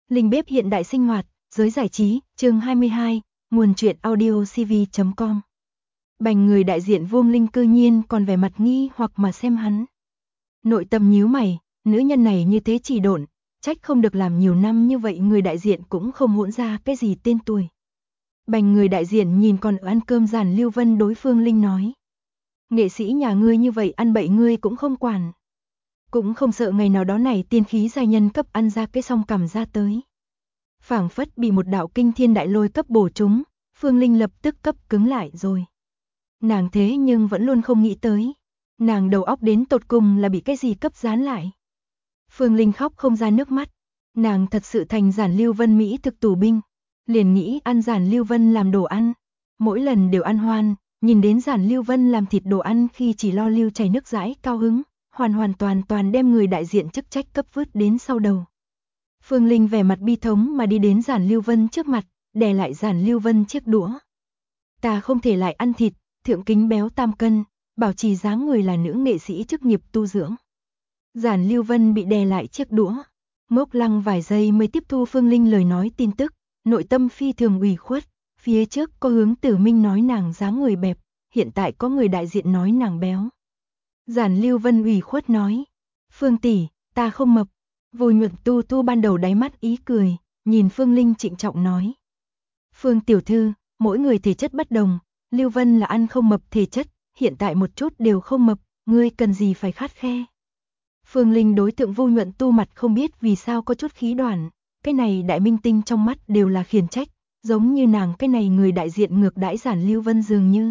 Linh bếp hiện đại sinh hoạt, giới giải trí, chương 22, nguồn truyện audio cv.com. Bành người đại diện Vương Linh cư nhiên còn vẻ mặt nghi hoặc mà xem hắn. Nội tâm nhíu mày, nữ nhân này như thế chỉ độn, trách không được làm nhiều năm như vậy người đại diện cũng không hỗn ra cái gì tên tuổi. Bành người đại diện nhìn còn ở ăn cơm Giản Lưu Vân đối Phương Linh nói. Nghệ sĩ nhà ngươi như vậy ăn bậy ngươi cũng không quản. Cũng không sợ ngày nào đó này tiên khí giai nhân cấp ăn ra cái song cằm ra tới. Phảng phất bị một đạo kinh thiên đại lôi cấp bổ trúng, Phương Linh lập tức cấp cứng lại rồi. Nàng thế nhưng vẫn luôn không nghĩ tới. Nàng đầu óc đến tột cùng là bị cái gì cấp dán lại. Phương Linh khóc không ra nước mắt. Nàng thật sự thành Giản Lưu Vân Mỹ thực tù binh. Liền nghĩ ăn Giản Lưu Vân làm đồ ăn. Mỗi lần đều ăn hoan, nhìn đến Giản Lưu Vân làm thịt đồ ăn khi chỉ lo lưu chảy nước dãi cao hứng, hoàn toàn đem người đại diện chức trách cấp vứt đến sau đầu. Phương Linh vẻ mặt bi thống mà đi đến Giản Lưu Vân trước mặt, đè lại Giản Lưu Vân chiếc đũa. Ta không thể lại ăn thịt, thượng kính béo tam cân, bảo trì dáng người là nữ nghệ sĩ chức nghiệp tu dưỡng. Giản Lưu Vân bị đè lại chiếc đũa, ngốc lăng vài giây mới tiếp thu Phương Linh lời nói tin tức, nội tâm phi thường ủy khuất. Phía trước có Hướng Tử Minh nói nàng dáng người bẹp, hiện tại có người đại diện nói nàng béo. Giản Lưu Vân ủy khuất nói, Phương tỷ, ta không mập. Vô Nhuận Tu ban đầu đáy mắt ý cười, nhìn Phương Linh trịnh trọng nói. Phương tiểu thư, mỗi người thể chất bất đồng, Lưu Vân là ăn không mập thể chất, hiện tại một chút đều không mập, ngươi cần gì phải khắt khe. Phương Linh đối tượng Vô Nhuận Tu mặt không biết vì sao có chút khí đoản, cái này đại minh tinh trong mắt đều là khiển trách, giống như nàng cái này người đại diện ngược đãi Giản Lưu Vân dường như.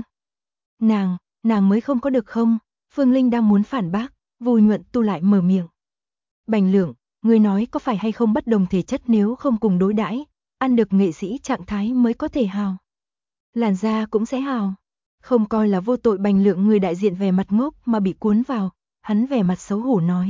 Nàng mới không có được không? Phương Linh đang muốn phản bác, Vô Nhuận Tu lại mở miệng. Bành Lượng, ngươi nói có phải hay không bất đồng thể chất nếu không cùng đối đãi, ăn được nghệ sĩ trạng thái mới có thể hào. Làn da cũng sẽ hào. Không coi là vô tội. Bành Lượng người đại diện vẻ mặt ngốc mà bị cuốn vào, hắn vẻ mặt xấu hổ nói.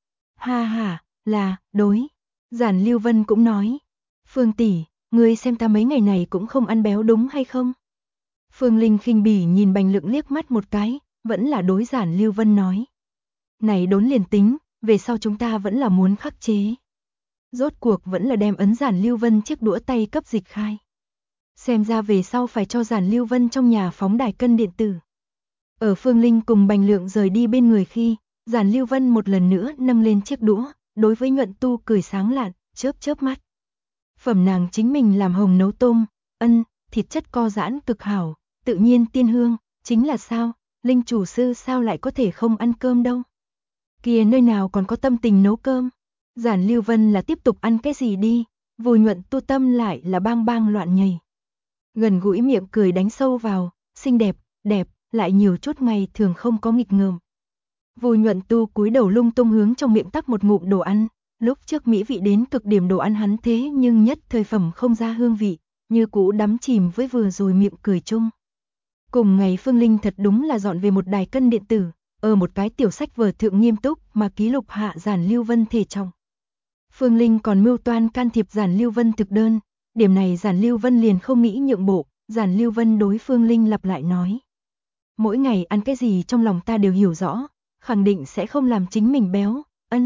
Ha, là, đối. Giản Lưu Vân cũng nói. Phương tỷ, ngươi xem ta mấy ngày này cũng không ăn béo đúng hay không? Phương Linh khinh bỉ nhìn Bành Lượng liếc mắt một cái, vẫn là đối Giản Lưu Vân nói. Này đốn liền tính, về sau chúng ta vẫn là muốn khắc chế. Rốt cuộc vẫn là đem ấn Giản Lưu Vân chiếc đũa tay cấp dịch khai. Xem ra về sau phải cho Giản Lưu Vân trong nhà phóng đài cân điện tử. Ở Phương Linh cùng Bành Lượng rời đi bên người khi, Giản Lưu Vân một lần nữa nâng lên chiếc đũa, đối với Nhuận Tu cười sáng lạn, chớp mắt. Phẩm nàng chính mình làm hồng nấu tôm, thịt chất co giãn cực hảo, tự nhiên tiên hương, chính là sao, Linh chủ sư sao lại có thể không ăn cơm đâu. Kìa nơi nào còn có tâm tình nấu cơm. Giản Lưu Vân là tiếp tục ăn cái gì đi, Vô Nhuận Tu tâm lại là bang loạn nhảy. Gần gũi miệng cười đánh sâu vào, xinh đẹp, lại nhiều chút ngày thường không có nghịch ngợm. Vô Nhuận Tu cúi đầu lung tung hướng trong miệng tắc một ngụm đồ ăn, lúc trước mỹ vị đến cực điểm đồ ăn hắn thế nhưng nhất thời phẩm không ra hương vị, như cũ đắm chìm với vừa rồi miệng cười chung. Cùng ngày Phương Linh thật đúng là dọn về một đài cân điện tử, ở một cái tiểu sách vở thượng nghiêm túc mà ký lục hạ Giản Lưu Vân thể trọng. Phương Linh còn mưu toan can thiệp Giản Lưu Vân thực đơn, điểm này Giản Lưu Vân liền không nghĩ nhượng bộ, Giản Lưu Vân đối Phương Linh lặp lại nói. Mỗi ngày ăn cái gì trong lòng ta đều hiểu rõ, khẳng định sẽ không làm chính mình béo,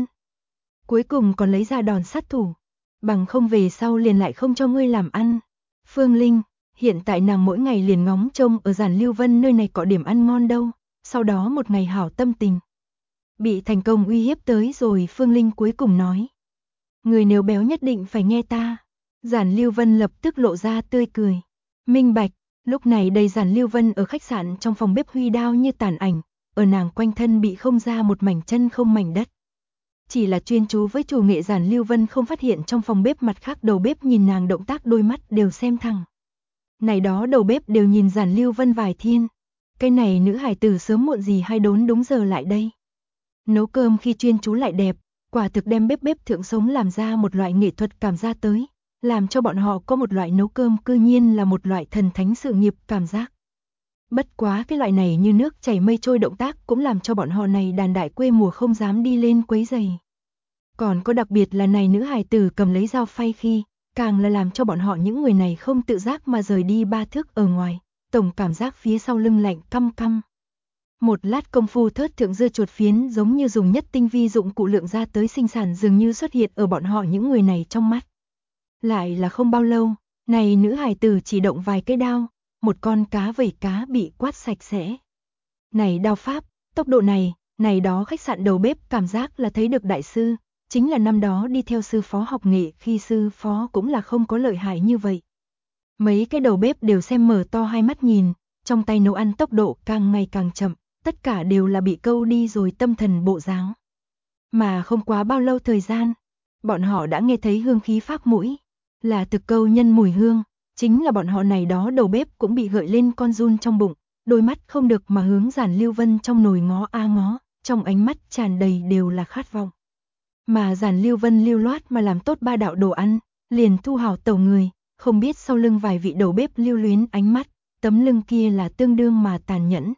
Cuối cùng còn lấy ra đòn sát thủ, bằng không về sau liền lại không cho ngươi làm ăn. Phương Linh, hiện tại nàng mỗi ngày liền ngóng trông ở Giản Lưu Vân nơi này có điểm ăn ngon đâu, sau đó một ngày hảo tâm tình. Bị thành công uy hiếp tới rồi Phương Linh cuối cùng nói. Người nếu béo nhất định phải nghe ta. Giản Lưu Vân lập tức lộ ra tươi cười. Minh bạch, lúc này đây Giản Lưu Vân ở khách sạn trong phòng bếp huy đao như tàn ảnh, ở nàng quanh thân bị không ra một mảnh chân không mảnh đất. Chỉ là chuyên chú với chủ nghệ Giản Lưu Vân không phát hiện trong phòng bếp mặt khác đầu bếp nhìn nàng động tác đôi mắt đều xem thẳng. Này đó đầu bếp đều nhìn Giản Lưu Vân vài thiên. Cái này nữ hài tử sớm muộn gì hay đốn đúng giờ lại đây. Nấu cơm khi chuyên chú lại đẹp, quả thực đem bếp thượng sống làm ra một loại nghệ thuật cảm giác tới, làm cho bọn họ có một loại nấu cơm cư nhiên là một loại thần thánh sự nghiệp cảm giác. Bất quá cái loại này như nước chảy mây trôi động tác cũng làm cho bọn họ này đàn đại quê mùa không dám đi lên quấy rầy. Còn có đặc biệt là này nữ hài tử cầm lấy dao phay khi, càng là làm cho bọn họ những người này không tự giác mà rời đi 3 thước ở ngoài, tổng cảm giác phía sau lưng lạnh căm căm. Một lát công phu thớt thượng dưa chuột phiến giống như dùng nhất tinh vi dụng cụ lượng ra tới sinh sản dường như xuất hiện ở bọn họ những người này trong mắt. Lại là không bao lâu, này nữ hài tử chỉ động vài cái đao, một con cá vẩy cá bị quát sạch sẽ. Này đao pháp, tốc độ này đó khách sạn đầu bếp cảm giác là thấy được đại sư, chính là năm đó đi theo sư phó học nghệ khi sư phó cũng là không có lợi hại như vậy. Mấy cái đầu bếp đều xem mở to hai mắt nhìn, trong tay nấu ăn tốc độ càng ngày càng chậm, tất cả đều là bị câu đi rồi tâm thần bộ dáng. Mà không quá bao lâu thời gian, bọn họ đã nghe thấy hương khí phác mũi, là thực câu nhân mùi hương, chính là bọn họ này đó đầu bếp cũng bị gợi lên con run trong bụng, đôi mắt không được mà hướng Giản Lưu Vân trong nồi ngó a ngó, trong ánh mắt tràn đầy đều là khát vọng. Mà Giản Lưu Vân lưu loát mà làm tốt 3 đạo đồ ăn, liền thu hào tẩu người, không biết sau lưng vài vị đầu bếp lưu luyến ánh mắt, tấm lưng kia là tương đương mà tàn nhẫn.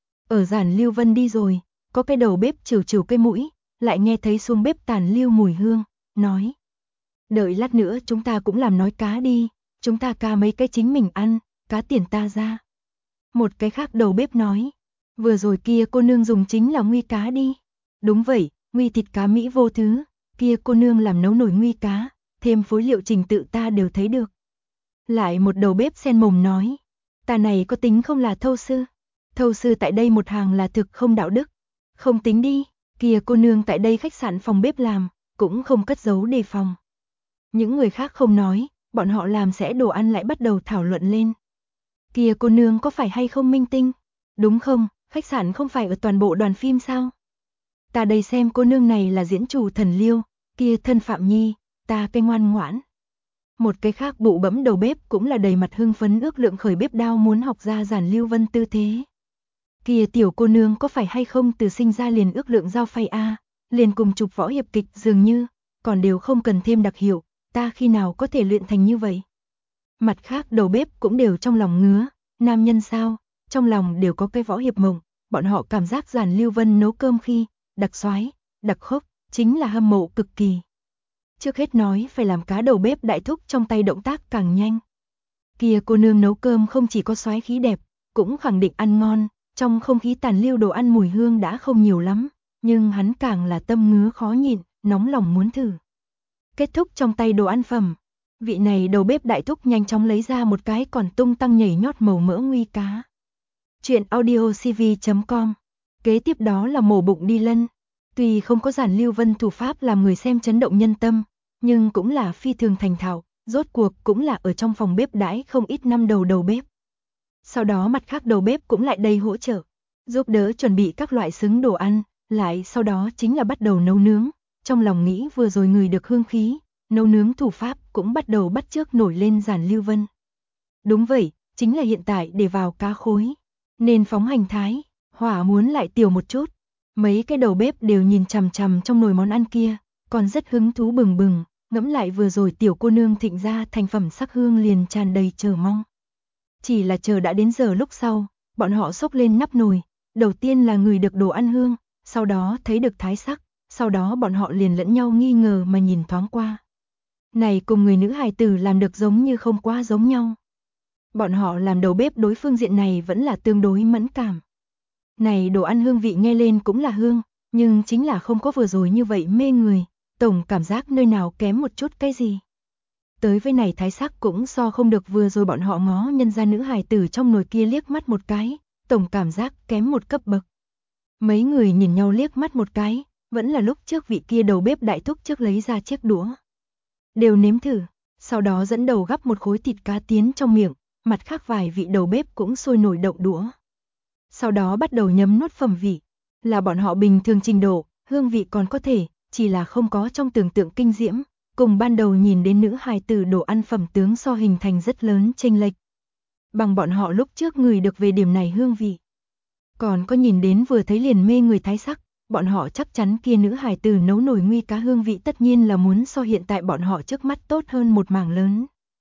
Ở Giản Lưu Vân đi rồi, có cái đầu bếp chửu chửu cái mũi, lại nghe thấy xuống bếp tàn lưu mùi hương, nói: "Đợi lát nữa chúng ta cũng làm nói cá đi, chúng ta ca mấy cái chính mình ăn, cá tiền ta ra." Một cái khác đầu bếp nói: "Vừa rồi kia cô nương dùng chính là nguy cá đi." "Đúng vậy, nguy thịt cá Mỹ vô thứ, kia cô nương làm nấu nổi nguy cá, thêm phối liệu trình tự ta đều thấy được." Lại một đầu bếp sen mồm nói: "Ta này có tính không là thâu sư? Thâu sư tại đây một hàng là thực không đạo đức." "Không tính đi, kia cô nương tại đây khách sạn phòng bếp làm, cũng không cất giấu đề phòng." Những người khác không nói, bọn họ làm sẽ đồ ăn lại bắt đầu thảo luận lên. "Kia cô nương có phải hay không minh tinh? Đúng không, khách sạn không phải ở toàn bộ đoàn phim sao? Ta đây xem cô nương này là diễn chủ thần Liêu, kia thân Phạm Nhi, ta cái ngoan ngoãn." Một cái khác bụ bẫm đầu bếp cũng là đầy mặt hưng phấn ước lượng khởi bếp đao muốn học ra Giản Lưu Vân tư thế. "Kia tiểu cô nương có phải hay không từ sinh ra liền ước lượng dao phay a, liền cùng chụp võ hiệp kịch dường như, còn đều không cần thêm đặc hiệu, ta khi nào có thể luyện thành như vậy?" Mặt khác đầu bếp cũng đều trong lòng ngứa, nam nhân sao, trong lòng đều có cái võ hiệp mộng, bọn họ cảm giác Giản Lưu Vân nấu cơm khi, đặc soái, đặc khốc, chính là hâm mộ cực kỳ. Trước hết nói phải làm cá đầu bếp đại thúc trong tay động tác càng nhanh. Kia cô nương nấu cơm không chỉ có soái khí đẹp, cũng khẳng định ăn ngon, trong không khí tàn lưu đồ ăn mùi hương đã không nhiều lắm, nhưng hắn càng là tâm ngứa khó nhịn, nóng lòng muốn thử. Kết thúc trong tay đồ ăn phẩm, vị này đầu bếp đại thúc nhanh chóng lấy ra một cái còn tung tăng nhảy nhót màu mỡ nguy cá. Chuyện audiocv.com. Kế tiếp đó là mổ bụng đi lân. Tuy không có Giản Lưu Vân thủ pháp làm người xem chấn động nhân tâm, nhưng cũng là phi thường thành thạo, rốt cuộc cũng là ở trong phòng bếp đãi không ít năm đầu bếp. Sau đó mặt khác đầu bếp cũng lại đây hỗ trợ, giúp đỡ chuẩn bị các loại xứng đồ ăn, lại sau đó chính là bắt đầu nấu nướng. Trong lòng nghĩ vừa rồi người được hương khí, nấu nướng thủ pháp cũng bắt đầu bắt chước nổi lên Giản Lưu Vân. Đúng vậy, chính là hiện tại để vào cá khối, nên phóng hành thái, hỏa muốn lại tiểu một chút. Mấy cái đầu bếp đều nhìn chằm chằm trong nồi món ăn kia, còn rất hứng thú bừng bừng, ngẫm lại vừa rồi tiểu cô nương thịnh ra thành phẩm sắc hương liền tràn đầy chờ mong. Chỉ là chờ đã đến giờ lúc sau, bọn họ xốc lên nắp nồi, đầu tiên là ngửi được đồ ăn hương, sau đó thấy được thái sắc, sau đó bọn họ liền lẫn nhau nghi ngờ mà nhìn thoáng qua. Này cùng người nữ hài tử làm được giống như không quá giống nhau. Bọn họ làm đầu bếp đối phương diện này vẫn là tương đối mẫn cảm. Này đồ ăn hương vị nghe lên cũng là hương, nhưng chính là không có vừa rồi như vậy mê người, tổng cảm giác nơi nào kém một chút cái gì. Tới với này thái sắc cũng so không được vừa rồi bọn họ ngó nhân ra nữ hài tử trong nồi kia liếc mắt một cái, tổng cảm giác kém một cấp bậc. Mấy người nhìn nhau liếc mắt một cái, vẫn là lúc trước vị kia đầu bếp đại thúc trước lấy ra chiếc đũa. Đều nếm thử, sau đó dẫn đầu gắp một khối thịt cá tiến trong miệng, mặt khác vài vị đầu bếp cũng sôi nổi động đũa. Sau đó bắt đầu nhấm nuốt phẩm vị, là bọn họ bình thường trình độ, hương vị còn có thể, chỉ là không có trong tưởng tượng kinh diễm, cùng ban đầu nhìn đến nữ hài tử đồ ăn phẩm tướng so hình thành rất lớn chênh lệch. Bằng bọn họ lúc trước người được về điểm này hương vị. Còn có nhìn đến vừa thấy liền mê người thái sắc, bọn họ chắc chắn kia nữ hài tử nấu nồi nguy cá hương vị tất nhiên là muốn so hiện tại bọn họ trước mắt tốt hơn một mảng lớn.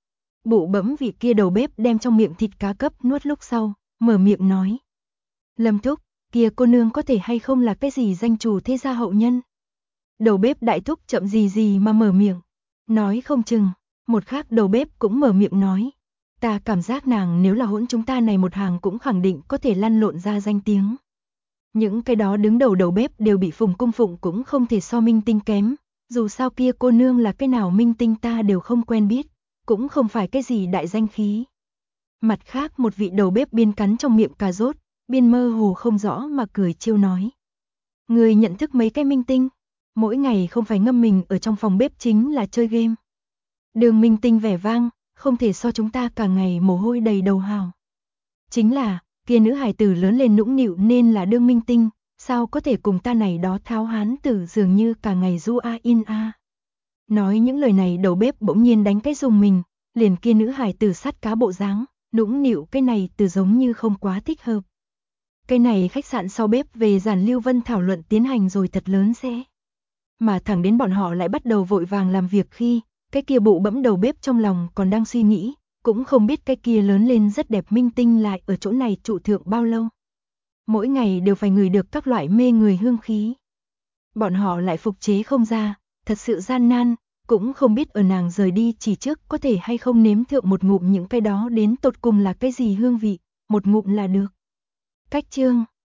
Bụ bẫm vị kia đầu bếp đem trong miệng thịt cá cấp nuốt lúc sau, mở miệng nói: "Lâm thúc, kia cô nương có thể hay không là cái gì danh chủ thế gia hậu nhân?" Đầu bếp đại thúc chậm gì mà mở miệng, nói không chừng. Một khác đầu bếp cũng mở miệng nói: "Ta cảm giác nàng nếu là hỗn chúng ta này một hàng cũng khẳng định có thể lăn lộn ra danh tiếng." Những cái đó đứng đầu đầu bếp đều bị Phùng Cung Phụng cũng không thể so minh tinh kém, Dù sao kia cô nương là cái nào minh tinh ta đều không quen biết, cũng không phải cái gì đại danh khí. Mặt khác một vị đầu bếp biên cắn trong miệng cà rốt, biên mơ hồ không rõ mà cười trêu nói. Người nhận thức mấy cái minh tinh, mỗi ngày không phải ngâm mình ở trong phòng bếp chính là chơi game. Đường minh tinh vẻ vang, không thể so chúng ta cả ngày mồ hôi đầy đầu hào. Chính là, kia nữ hài tử lớn lên nũng nịu nên là đương minh tinh, sao có thể cùng ta này đó tháo hán tử dường như cả ngày du a in a. Nói những lời này đầu bếp bỗng nhiên đánh cái dùng mình, liền kia nữ hài tử sắt cá bộ dáng, nũng nịu cái này từ giống như không quá thích hợp. Cái này khách sạn sau bếp về Giản Lưu Vân thảo luận tiến hành rồi thật lớn sẽ. Mà thẳng đến bọn họ lại bắt đầu vội vàng làm việc khi, cái kia bụ bẫm đầu bếp trong lòng còn đang suy nghĩ, cũng không biết cái kia lớn lên rất đẹp minh tinh lại ở chỗ này trụ thượng bao lâu. Mỗi ngày đều phải ngửi được các loại mê người hương khí. Bọn họ lại phục chế không ra, thật sự gian nan, cũng không biết ở nàng rời đi chỉ trước có thể hay không nếm thượng một ngụm những cái đó đến tột cùng là cái gì hương vị, một ngụm là được. Cách chương